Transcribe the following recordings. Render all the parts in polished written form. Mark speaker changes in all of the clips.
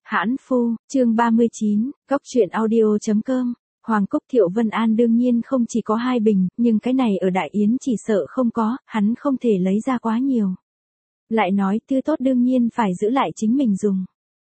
Speaker 1: Hãn phu, chương 39, Cốc truyện audio.com. Hoàng cúc Thiệu Vân An đương nhiên không chỉ có 2 bình, nhưng cái này ở Đại Yến chỉ sợ không có, hắn không thể lấy ra quá nhiều. Lại nói tươi tốt đương nhiên phải giữ lại chính mình dùng.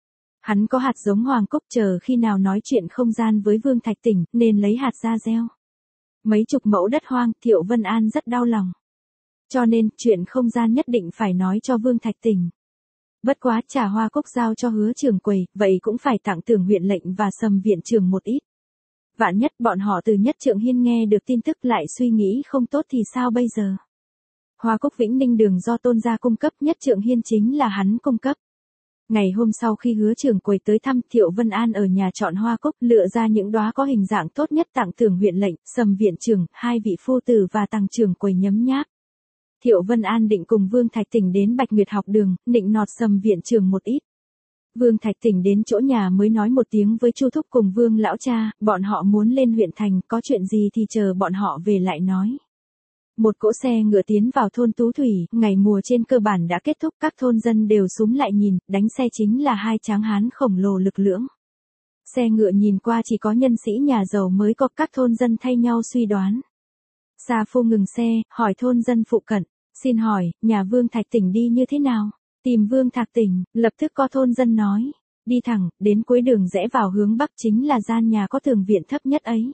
Speaker 1: Hắn có hạt giống hoàng cúc, chờ khi nào nói chuyện không gian với Vương Thạch Tỉnh, nên lấy hạt ra gieo. Mấy chục mẫu đất hoang, Thiệu Vân An rất đau lòng. Cho nên, chuyện không gian nhất định phải nói cho Vương Thạch Tỉnh. Bất quá trả hoa cúc giao cho Hứa Trường Quầy, vậy cũng phải tặng Tưởng huyện lệnh và Sầm viện trưởng một ít. Vạn nhất bọn họ từ Nhất Trượng Hiên nghe được tin tức lại suy nghĩ không tốt thì sao bây giờ? Hoa cúc Vĩnh Ninh đường do Tôn gia cung cấp, Nhất Trượng Hiên chính là hắn cung cấp. Ngày hôm sau khi Hứa Trường Quầy tới thăm, Thiệu Vân An ở nhà chọn hoa cúc, lựa ra những đóa có hình dạng tốt nhất tặng Tưởng huyện lệnh, Sầm viện trưởng, 2 vị phu tử và Tằng Trường Quầy nhấm nháp. Thiệu Vân An định cùng Vương Thạch Tỉnh đến Bạch Nguyệt học đường, nịnh nọt Sầm viện trưởng một ít. Vương Thạch Tỉnh đến chỗ nhà mới nói một tiếng với Chu thúc cùng Vương lão cha, bọn họ muốn lên huyện thành, có chuyện gì thì chờ bọn họ về lại nói. Một cỗ xe ngựa tiến vào thôn Tú Thủy, ngày mùa trên cơ bản đã kết thúc, các thôn dân đều xúm lại nhìn, đánh xe chính là 2 tráng hán khổng lồ lực lưỡng. Xe ngựa nhìn qua chỉ có nhân sĩ nhà giàu mới có, các thôn dân thay nhau suy đoán. Sa phu ngừng xe, hỏi thôn dân phụ cận, xin hỏi, nhà Vương Thạch Tỉnh đi như thế nào? Tìm Vương Thạch Tỉnh, lập tức có thôn dân nói, đi thẳng, đến cuối đường rẽ vào hướng bắc chính là gian nhà có tường viện thấp nhất ấy.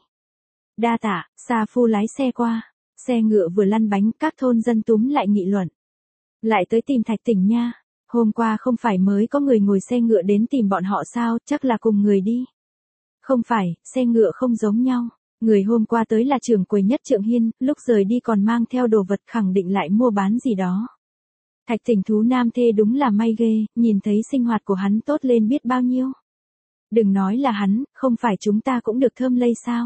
Speaker 1: Đa tạ, Sa phu lái xe qua, xe ngựa vừa lăn bánh, các thôn dân túm lại nghị luận. Lại tới tìm Thạch Tỉnh nha, hôm qua không phải mới có người ngồi xe ngựa đến tìm bọn họ sao, chắc là cùng người đi. Không phải, xe ngựa không giống nhau. Người hôm qua tới là trưởng quầy Nhất Trượng Hiên, lúc rời đi còn mang theo đồ vật, khẳng định lại mua bán gì đó. Thạch Tỉnh thú nam thê đúng là may ghê, nhìn thấy sinh hoạt của hắn tốt lên biết bao nhiêu. Đừng nói là hắn, không phải chúng ta cũng được thơm lây sao.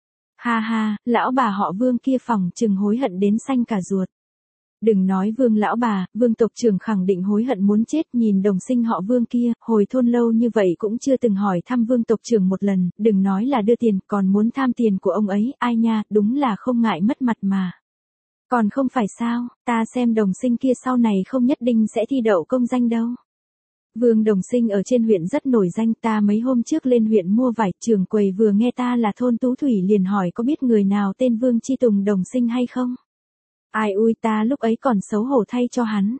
Speaker 1: Ha ha, lão bà họ Vương kia phòng chừng hối hận đến xanh cả ruột. Đừng nói Vương lão bà, Vương tộc trưởng khẳng định hối hận muốn chết, nhìn đồng sinh họ Vương kia, hồi thôn lâu như vậy cũng chưa từng hỏi thăm Vương tộc trưởng một lần, đừng nói là đưa tiền, còn muốn tham tiền của ông ấy, ai nha, đúng là không ngại mất mặt mà. Còn không phải sao, ta xem đồng sinh kia sau này không nhất định sẽ thi đậu công danh đâu. Vương đồng sinh ở trên huyện rất nổi danh, ta mấy hôm trước lên huyện mua vải, trưởng quầy vừa nghe ta là thôn Tú Thủy liền hỏi có biết người nào tên Vương Chi Tùng đồng sinh hay không? Ai ui, ta lúc ấy còn xấu hổ thay cho hắn.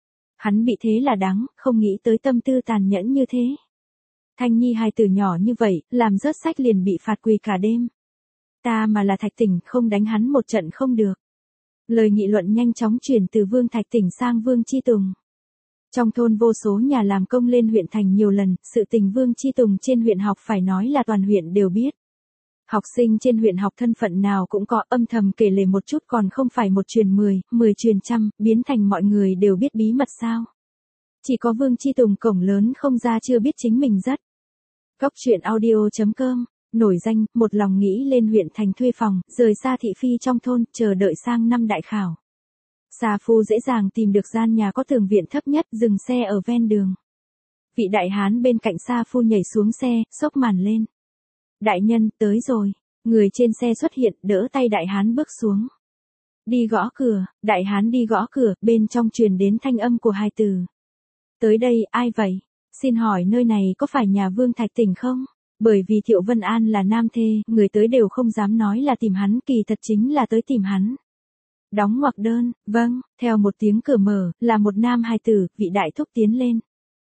Speaker 1: Hắn bị thế là đáng, không nghĩ tới tâm tư tàn nhẫn như thế. Thanh Nhi hài tử nhỏ như vậy, làm rớt sách liền bị phạt quỳ cả đêm. Ta mà là Thạch Tỉnh không đánh hắn một trận không được. Lời nghị luận nhanh chóng chuyển từ Vương Thạch Tỉnh sang Vương Chi Tùng. Trong thôn vô số nhà làm công lên huyện thành nhiều lần, sự tình Vương Chi Tùng trên huyện học phải nói là toàn huyện đều biết. Học sinh trên huyện học thân phận nào cũng có, âm thầm kể lể một chút còn không phải 1 truyền 10, 10 truyền trăm, biến thành mọi người đều biết bí mật sao. Chỉ có Vương Chi Tùng cổng lớn không ra chưa biết chính mình rất. Cốc truyện audio.com, nổi danh, một lòng nghĩ lên huyện thành thuê phòng, rời xa thị phi trong thôn, chờ đợi sang năm đại khảo. Sa phu dễ dàng tìm được gian nhà có tường viện thấp nhất, dừng xe ở ven đường. Vị đại hán bên cạnh Sa phu nhảy xuống xe, xốc màn lên. Đại nhân, tới rồi. Người trên xe xuất hiện, đỡ tay đại hán bước xuống. Đi gõ cửa, đại hán đi gõ cửa, bên trong truyền đến thanh âm của hai từ. Tới đây, ai vậy? Xin hỏi nơi này có phải nhà Vương Thạch Tỉnh không? Bởi vì Thiệu Vân An là nam thê, người tới đều không dám nói là tìm hắn, kỳ thật chính là tới tìm hắn. Đóng ngoặc đơn, vâng, theo một tiếng cửa mở, là một nam hài tử, vị đại thúc tiến lên.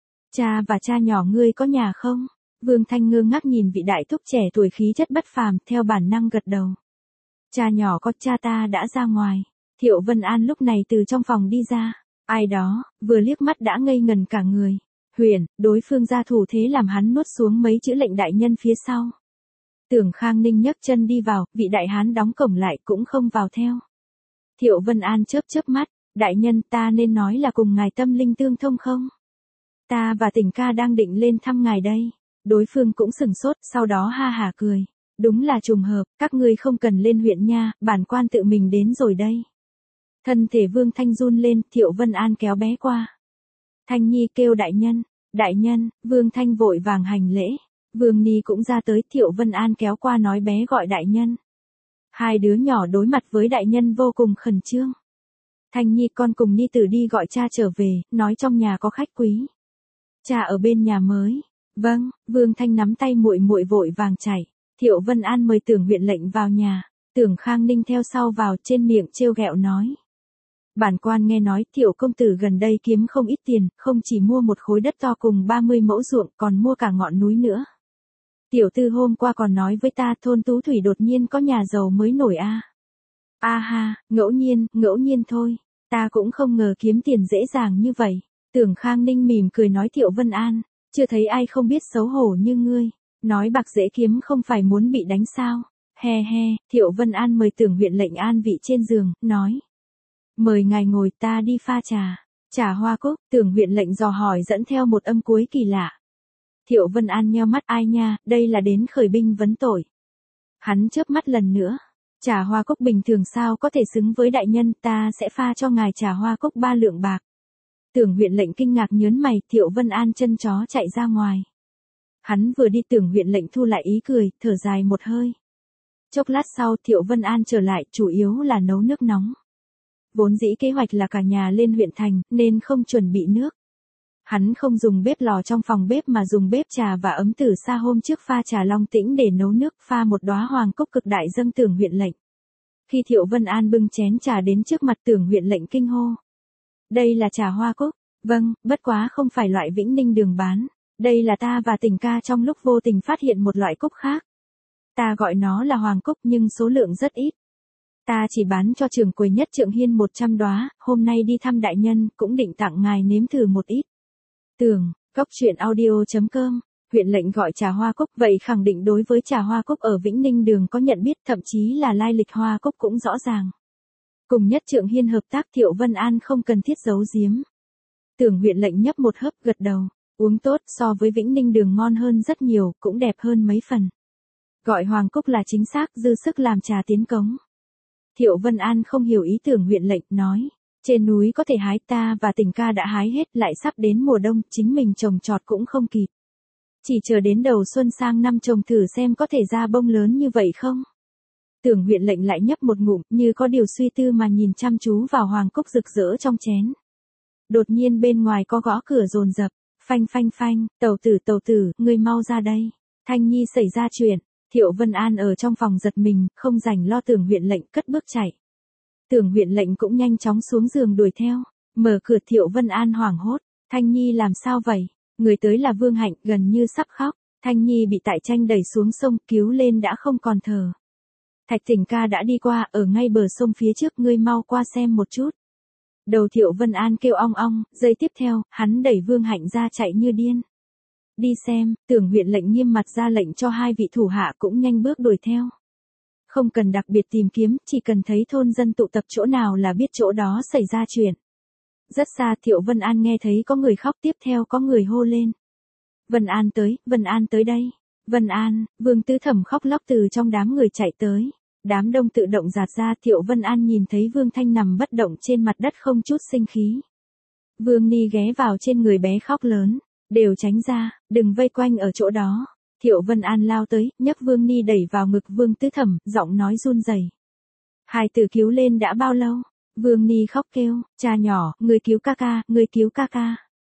Speaker 1: Cha và cha nhỏ ngươi có nhà không? Vương Thanh ngơ ngác nhìn vị đại thúc trẻ tuổi khí chất bất phàm, theo bản năng gật đầu. Cha nhỏ có, cha ta đã ra ngoài. Thiệu Vân An lúc này từ trong phòng đi ra. Ai đó, vừa liếc mắt đã ngây ngần cả người. Huyền, đối phương ra thủ thế làm hắn nuốt xuống mấy chữ lệnh đại nhân phía sau. Tưởng Khang Ninh nhấc chân đi vào, vị đại hán đóng cổng lại cũng không vào theo. Thiệu Vân An chớp chớp mắt, đại nhân ta nên nói là cùng ngài tâm linh tương thông không? Ta và Tỉnh ca đang định lên thăm ngài đây. Đối phương cũng sừng sốt, sau đó ha hả cười. Đúng là trùng hợp, các ngươi không cần lên huyện nha, bản quan tự mình đến rồi đây. Thân thể Vương Thanh run lên, Thiệu Vân An kéo bé qua. Thanh Nhi kêu đại nhân, Vương Thanh vội vàng hành lễ. Vương Ni cũng ra tới, Thiệu Vân An kéo qua nói bé gọi đại nhân. 2 đứa nhỏ đối mặt với đại nhân vô cùng khẩn trương. Thanh Nhi con cùng Ni tử đi gọi cha trở về, nói trong nhà có khách quý. Cha ở bên nhà mới. Vâng, Vương Thanh nắm tay muội muội vội vàng chạy. Thiệu Vân An mời Tưởng huyện lệnh vào nhà, Tưởng Khang Ninh theo sau vào, trên miệng trêu ghẹo nói. Bản quan nghe nói Thiệu công tử gần đây kiếm không ít tiền, không chỉ mua một khối đất to cùng 30 mẫu ruộng, còn mua cả ngọn núi nữa. Tiểu tư hôm qua còn nói với ta thôn Tú Thủy đột nhiên có nhà giàu mới nổi a. A ha, ngẫu nhiên thôi, ta cũng không ngờ kiếm tiền dễ dàng như vậy. Tưởng Khang Ninh mỉm cười nói Thiệu Vân An, chưa thấy ai không biết xấu hổ như ngươi, nói bạc dễ kiếm không phải muốn bị đánh sao. He he, Thiệu Vân An mời Tưởng huyện lệnh an vị trên giường, nói. Mời ngài ngồi, ta đi pha trà. Trà hoa cúc, Tưởng huyện lệnh dò hỏi dẫn theo một âm cuối kỳ lạ. Thiệu Vân An nheo mắt, ai nha, đây là đến khởi binh vấn tội. Hắn chớp mắt lần nữa. Trà hoa cúc bình thường sao có thể xứng với đại nhân, ta sẽ pha cho ngài trà hoa cúc 3 lượng bạc. Tưởng huyện lệnh kinh ngạc nhớn mày, Thiệu Vân An chân chó chạy ra ngoài. Hắn vừa đi, Tưởng huyện lệnh thu lại ý cười, thở dài một hơi. Chốc lát sau Thiệu Vân An trở lại, chủ yếu là nấu nước nóng. Vốn dĩ kế hoạch là cả nhà lên huyện thành, nên không chuẩn bị nước. Hắn không dùng bếp lò trong phòng bếp mà dùng bếp trà và ấm từ xa hôm trước pha trà long tĩnh để nấu nước, pha một đóa hoàng cúc cực đại dâng Tưởng huyện lệnh. Khi Thiệu Vân An bưng chén trà đến trước mặt Tưởng huyện lệnh kinh hô. Đây là trà hoa cúc, vâng, bất quá không phải loại Vĩnh Ninh đường bán. Đây là ta và Tình ca trong lúc vô tình phát hiện một loại cúc khác. Ta gọi nó là hoàng cúc nhưng số lượng rất ít. Ta chỉ bán cho trưởng quầy nhất Trượng Hiên 100 đóa, hôm nay đi thăm đại nhân, cũng định tặng ngài nếm thử một ít. Tưởng, cốc truyện audio.com, huyện lệnh gọi trà hoa cúc, vậy khẳng định đối với trà hoa cúc ở Vĩnh Ninh đường có nhận biết, thậm chí là lai lịch hoa cúc cũng rõ ràng. Cùng nhất Trượng Hiên hợp tác, Thiệu Vân An không cần thiết giấu giếm. Tưởng huyện lệnh nhấp một hớp, gật đầu, uống tốt, so với Vĩnh Ninh đường ngon hơn rất nhiều, cũng đẹp hơn mấy phần. Gọi hoàng cúc là chính xác, dư sức làm trà tiến cống. Thiệu Vân An không hiểu ý tưởng huyện lệnh, nói. Trên núi có thể hái, ta và Tình ca đã hái hết, lại sắp đến mùa đông, chính mình trồng trọt cũng không kịp. Chỉ chờ đến đầu xuân sang năm trồng thử xem có thể ra bông lớn như vậy không. Tưởng huyện lệnh lại nhấp một ngụm, như có điều suy tư mà nhìn chăm chú vào hoàng cúc rực rỡ trong chén. Đột nhiên bên ngoài có gõ cửa dồn dập, phanh phanh phanh, tàu tử, ngươi mau ra đây. Thanh Nhi xảy ra chuyện. Thiệu Vân An ở trong phòng giật mình, không rảnh lo Tưởng huyện lệnh, cất bước chạy. Tưởng huyện lệnh cũng nhanh chóng xuống giường đuổi theo. Mở cửa, Thiệu Vân An hoảng hốt. Thanh Nhi làm sao vậy? Người tới là Vương Hạnh, gần như sắp khóc. Thanh Nhi bị Tại Tranh đẩy xuống sông, cứu lên đã không còn thở. Thạch Tình ca đã đi qua, ở ngay bờ sông phía trước, ngươi mau qua xem một chút. Đầu Thiệu Vân An kêu ong ong, giây tiếp theo, hắn đẩy Vương Hạnh ra chạy như điên. Đi xem, Tưởng huyện lệnh nghiêm mặt ra lệnh cho hai vị thủ hạ cũng nhanh bước đuổi theo. Không cần đặc biệt tìm kiếm, chỉ cần thấy thôn dân tụ tập chỗ nào là biết chỗ đó xảy ra chuyện. Rất xa Thiệu Vân An nghe thấy có người khóc, tiếp theo có người hô lên. Vân An tới đây. Vân An, Vương Tứ Thẩm khóc lóc từ trong đám người chạy tới. Đám đông tự động dạt ra, Thiệu Vân An nhìn thấy Vương Thanh nằm bất động trên mặt đất không chút sinh khí. Vương Ni ghé vào trên người bé khóc lớn. Đều tránh ra, đừng vây quanh ở chỗ đó. Thiệu Vân An lao tới, nhấc Vương Ni đẩy vào ngực Vương Tứ Thẩm, giọng nói run rẩy. Hai từ cứu lên đã bao lâu? Vương Ni khóc kêu, cha nhỏ, người cứu ca ca.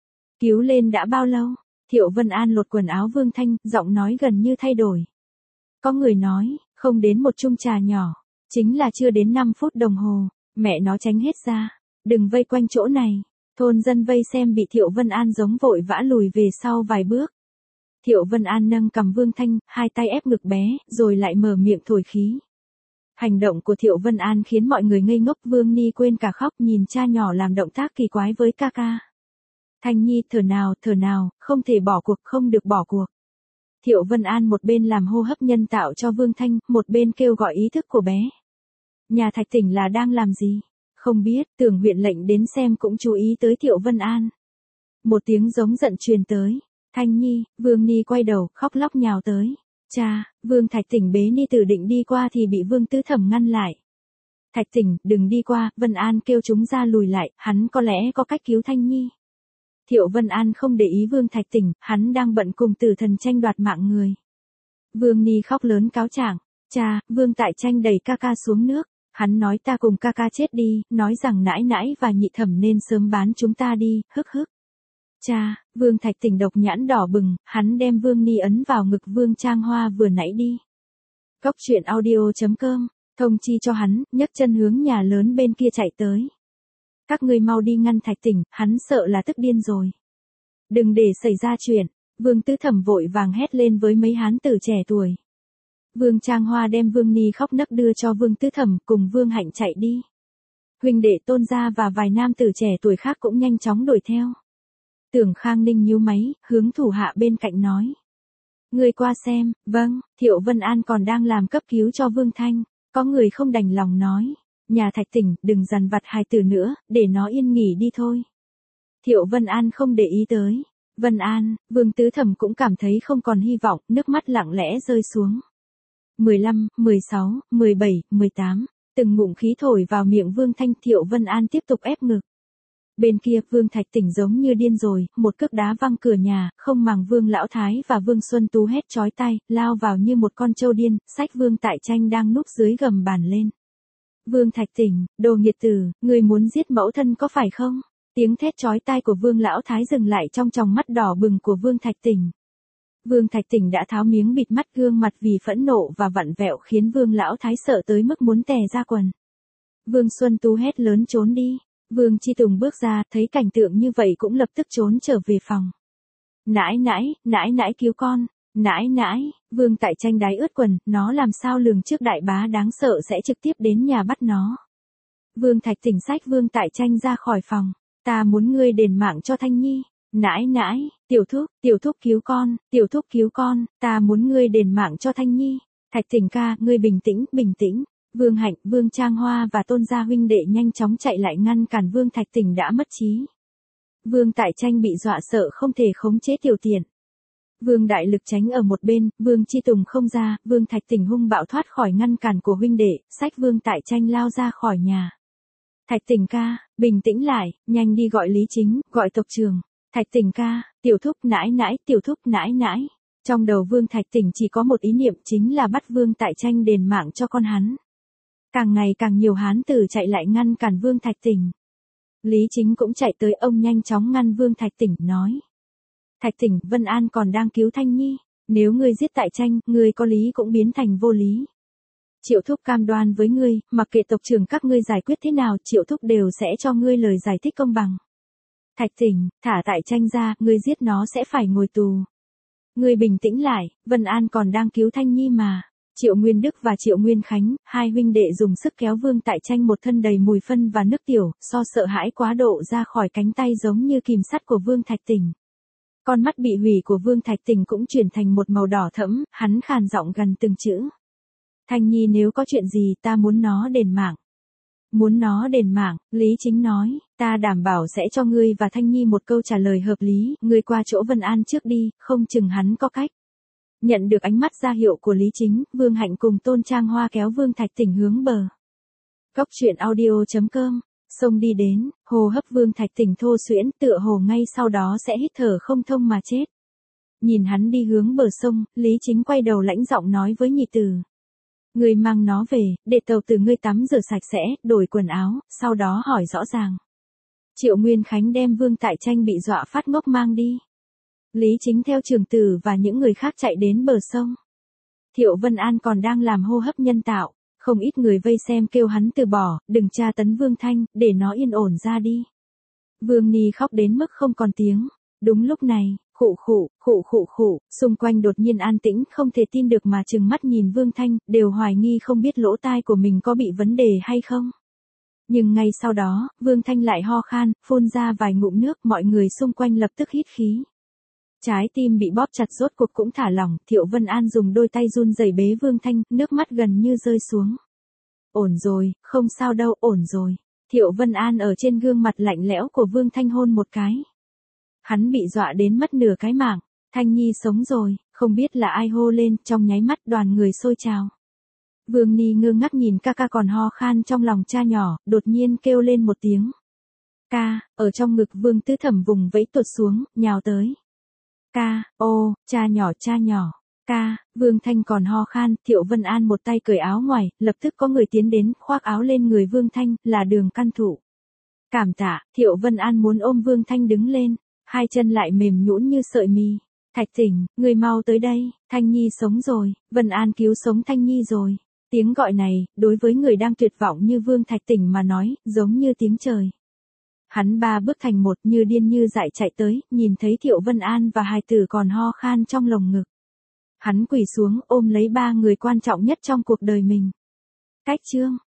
Speaker 1: Cứu lên đã bao lâu? Thiệu Vân An lột quần áo Vương Thanh, giọng nói gần như thay đổi. Có người nói, không đến một chung trà nhỏ, chính là chưa đến 5 phút đồng hồ, mẹ nó tránh hết ra, đừng vây quanh chỗ này. Thôn dân vây xem bị Thiệu Vân An giống vội vã lùi về sau vài bước. Thiệu Vân An nâng cầm Vương Thanh, hai tay ép ngực bé, rồi lại mở miệng thổi khí. Hành động của Thiệu Vân An khiến mọi người ngây ngốc, Vương Ni quên cả khóc nhìn cha nhỏ làm động tác kỳ quái với ca ca. Thanh Nhi thở nào, không thể bỏ cuộc, không được bỏ cuộc. Thiệu Vân An một bên làm hô hấp nhân tạo cho Vương Thanh, một bên kêu gọi ý thức của bé. Nhà Thạch Tỉnh là đang làm gì? Không biết, Tưởng huyện lệnh đến xem cũng chú ý tới Thiệu Vân An. Một tiếng giống giận truyền tới. Thanh Nhi, Vương Ni quay đầu, khóc lóc nhào tới. Cha, Vương Thạch Tỉnh bế Ni Tử định đi qua thì bị Vương Tứ Thẩm ngăn lại. Thạch Tỉnh, đừng đi qua, Vân An kêu chúng ra lùi lại, hắn có lẽ có cách cứu Thanh Nhi. Thiệu Vân An không để ý Vương Thạch Tỉnh, hắn đang bận cùng Tử Thần tranh đoạt mạng người. Vương Ni khóc lớn cáo trạng. Cha, Vương Tại Tranh đẩy ca ca xuống nước. Hắn nói ta cùng ca ca chết đi, nói rằng nãi nãi và nhị thẩm nên sớm bán chúng ta đi, hức hức. Cha, Vương Thạch Tỉnh độc nhãn đỏ bừng, hắn đem Vương Ni ấn vào ngực Vương Trang Hoa vừa nãy đi. Cốc truyện audio.com, thông chi cho hắn, nhấc chân hướng nhà lớn bên kia chạy tới. Các ngươi mau đi ngăn Thạch Tỉnh, hắn sợ là tức điên rồi. Đừng để xảy ra chuyện, Vương Tứ Thẩm vội vàng hét lên với mấy hán tử trẻ tuổi. Vương Trang Hoa đem Vương Ni khóc nấc đưa cho Vương Tứ Thẩm cùng Vương Hạnh chạy đi. Huynh đệ Tôn gia và vài nam tử trẻ tuổi khác cũng nhanh chóng đuổi theo. Tưởng Khang Ninh nhíu máy, hướng thủ hạ bên cạnh nói. Người qua xem, vâng, Thiệu Vân An còn đang làm cấp cứu cho Vương Thanh, có người không đành lòng nói. Nhà Thạch Tỉnh, đừng dằn vặt hài tử nữa, để nó yên nghỉ đi thôi. Thiệu Vân An không để ý tới. Vân An, Vương Tứ Thẩm cũng cảm thấy không còn hy vọng, nước mắt lặng lẽ rơi xuống. 15, 16, 17, 18, từng ngụm khí thổi vào miệng Vương Thanh. Thiệu Vân An tiếp tục ép ngực. Bên kia Vương Thạch Tỉnh giống như điên rồi, một cước đá văng cửa nhà, không màng Vương Lão Thái và Vương Xuân Tú hét chói tai, lao vào như một con trâu điên, xách Vương Tại Tranh đang núp dưới gầm bàn lên. Vương Thạch Tỉnh, đồ nghiệt tử, người muốn giết mẫu thân có phải không? Tiếng thét chói tai của Vương Lão Thái dừng lại trong tròng mắt đỏ bừng của Vương Thạch Tỉnh. Vương Thạch Tỉnh đã tháo miếng bịt mắt, gương mặt vì phẫn nộ và vặn vẹo khiến Vương Lão Thái sợ tới mức muốn tè ra quần. Vương Xuân Tú hét lớn trốn đi. Vương Chi Tùng bước ra, thấy cảnh tượng như vậy cũng lập tức trốn trở về phòng. Nãi nãi cứu con, nãi, Vương Tại Tranh đáy ướt quần, nó làm sao lường trước đại bá đáng sợ sẽ trực tiếp đến nhà bắt nó. Vương Thạch Tỉnh xách Vương Tại Tranh ra khỏi phòng, ta muốn ngươi đền mạng cho Thanh Nhi. Nãi, tiểu thúc cứu con, ta muốn ngươi đền mạng cho Thanh Nhi. Thạch Tỉnh ca, ngươi bình tĩnh. Vương Hạnh, Vương Trang Hoa và Tôn gia huynh đệ nhanh chóng chạy lại ngăn cản Vương Thạch Tỉnh đã mất trí. Vương Tại Tranh bị dọa sợ không thể khống chế tiểu tiện. Vương Đại Lực tránh ở một bên, Vương Chi Tùng không ra, Vương Thạch Tỉnh hung bạo thoát khỏi ngăn cản của huynh đệ, xách Vương Tại Tranh lao ra khỏi nhà. Thạch Tỉnh ca, bình tĩnh lại, nhanh đi gọi Lý Chính, gọi tộc trưởng. Thạch Tỉnh ca, tiểu thúc nãi. Trong đầu Vương Thạch Tỉnh chỉ có một ý niệm, chính là bắt Vương Tại Tranh đền mạng cho con hắn. Càng ngày càng nhiều hán tử chạy lại ngăn cản Vương Thạch Tỉnh. Lý Chính cũng chạy tới, ông nhanh chóng ngăn Vương Thạch Tỉnh, nói. Thạch Tỉnh, Vân An còn đang cứu Thanh Nhi, nếu ngươi giết Tại Tranh, ngươi có lý cũng biến thành vô lý. Triệu thúc cam đoan với ngươi, mặc kệ tộc trưởng các ngươi giải quyết thế nào, Triệu thúc đều sẽ cho ngươi lời giải thích công bằng. Thạch Tỉnh, thả Tại Tranh ra, ngươi giết nó sẽ phải ngồi tù. Ngươi bình tĩnh lại, Vân An còn đang cứu Thanh Nhi mà. Triệu Nguyên Đức và Triệu Nguyên Khánh, hai huynh đệ dùng sức kéo Vương Tại Tranh một thân đầy mùi phân và nước tiểu, sợ hãi quá độ ra khỏi cánh tay giống như kìm sắt của Vương Thạch Tỉnh. Con mắt bị hủy của Vương Thạch Tỉnh cũng chuyển thành một màu đỏ thẫm, hắn khàn giọng gần từng chữ. Thanh Nhi nếu có chuyện gì ta muốn nó đền mạng. Muốn nó đền mạng, Lý Chính nói, ta đảm bảo sẽ cho ngươi và Thanh Nhi một câu trả lời hợp lý, ngươi qua chỗ Vân An trước đi, không chừng hắn có cách. Nhận được ánh mắt ra hiệu của Lý Chính, Vương Hạnh cùng Tôn Trang Hoa kéo Vương Thạch Tỉnh hướng bờ. Cốc truyện audio.com, sông đi đến, hô hấp Vương Thạch Tỉnh thô suyễn, tựa hồ ngay sau đó sẽ hít thở không thông mà chết. Nhìn hắn đi hướng bờ sông, Lý Chính quay đầu lãnh giọng nói với nhị tử. Ngươi mang nó về, để tàu tử ngươi tắm rửa sạch sẽ, đổi quần áo, sau đó hỏi rõ ràng. Triệu Nguyên Khánh đem Vương Tại Tranh bị dọa phát ngốc mang đi. Lý Chính theo Trường Tử và những người khác chạy đến bờ sông. Thiệu Vân An còn đang làm hô hấp nhân tạo, không ít người vây xem kêu hắn từ bỏ, đừng tra tấn Vương Thanh, để nó yên ổn ra đi. Vương Ni khóc đến mức không còn tiếng. Đúng lúc này, khụ, xung quanh đột nhiên an tĩnh, không thể tin được mà trừng mắt nhìn Vương Thanh, đều hoài nghi không biết lỗ tai của mình có bị vấn đề hay không. Nhưng ngay sau đó, Vương Thanh lại ho khan, phun ra vài ngụm nước, mọi người xung quanh lập tức hít khí. Trái tim bị bóp chặt rốt cuộc cũng thả lỏng, Thiệu Vân An dùng đôi tay run rẩy bế Vương Thanh, nước mắt gần như rơi xuống. Ổn rồi, không sao đâu, ổn rồi. Thiệu Vân An ở trên gương mặt lạnh lẽo của Vương Thanh hôn một cái. Hắn bị dọa đến mất nửa cái mạng. Thanh Nhi sống rồi, không biết là ai hô lên, trong nháy mắt đoàn người sôi trào. Vương Ni ngơ ngác nhìn ca ca còn ho khan trong lòng cha nhỏ, đột nhiên kêu lên một tiếng. Ca, ở trong ngực Vương Tứ Thẩm vùng vẫy tuột xuống, nhào tới. Ca, ô, cha nhỏ. Ca, Vương Thanh còn ho khan, Thiệu Vân An một tay cởi áo ngoài, lập tức có người tiến đến, khoác áo lên người Vương Thanh, là Đường Căn Thụ. Cảm tạ, Thiệu Vân An muốn ôm Vương Thanh đứng lên. hai chân lại mềm nhũn như sợi mì. Thạch Tỉnh, người mau tới đây, Thanh Nhi sống rồi, Vân An cứu sống Thanh Nhi rồi. Tiếng gọi này, đối với người đang tuyệt vọng như Vương Thạch Tỉnh mà nói, giống như tiếng trời. Hắn ba bước thành một như điên như dại chạy tới, nhìn thấy Thiệu Vân An và hài tử còn ho khan trong lồng ngực. Hắn quỳ xuống ôm lấy ba người quan trọng nhất trong cuộc đời mình. Cách chương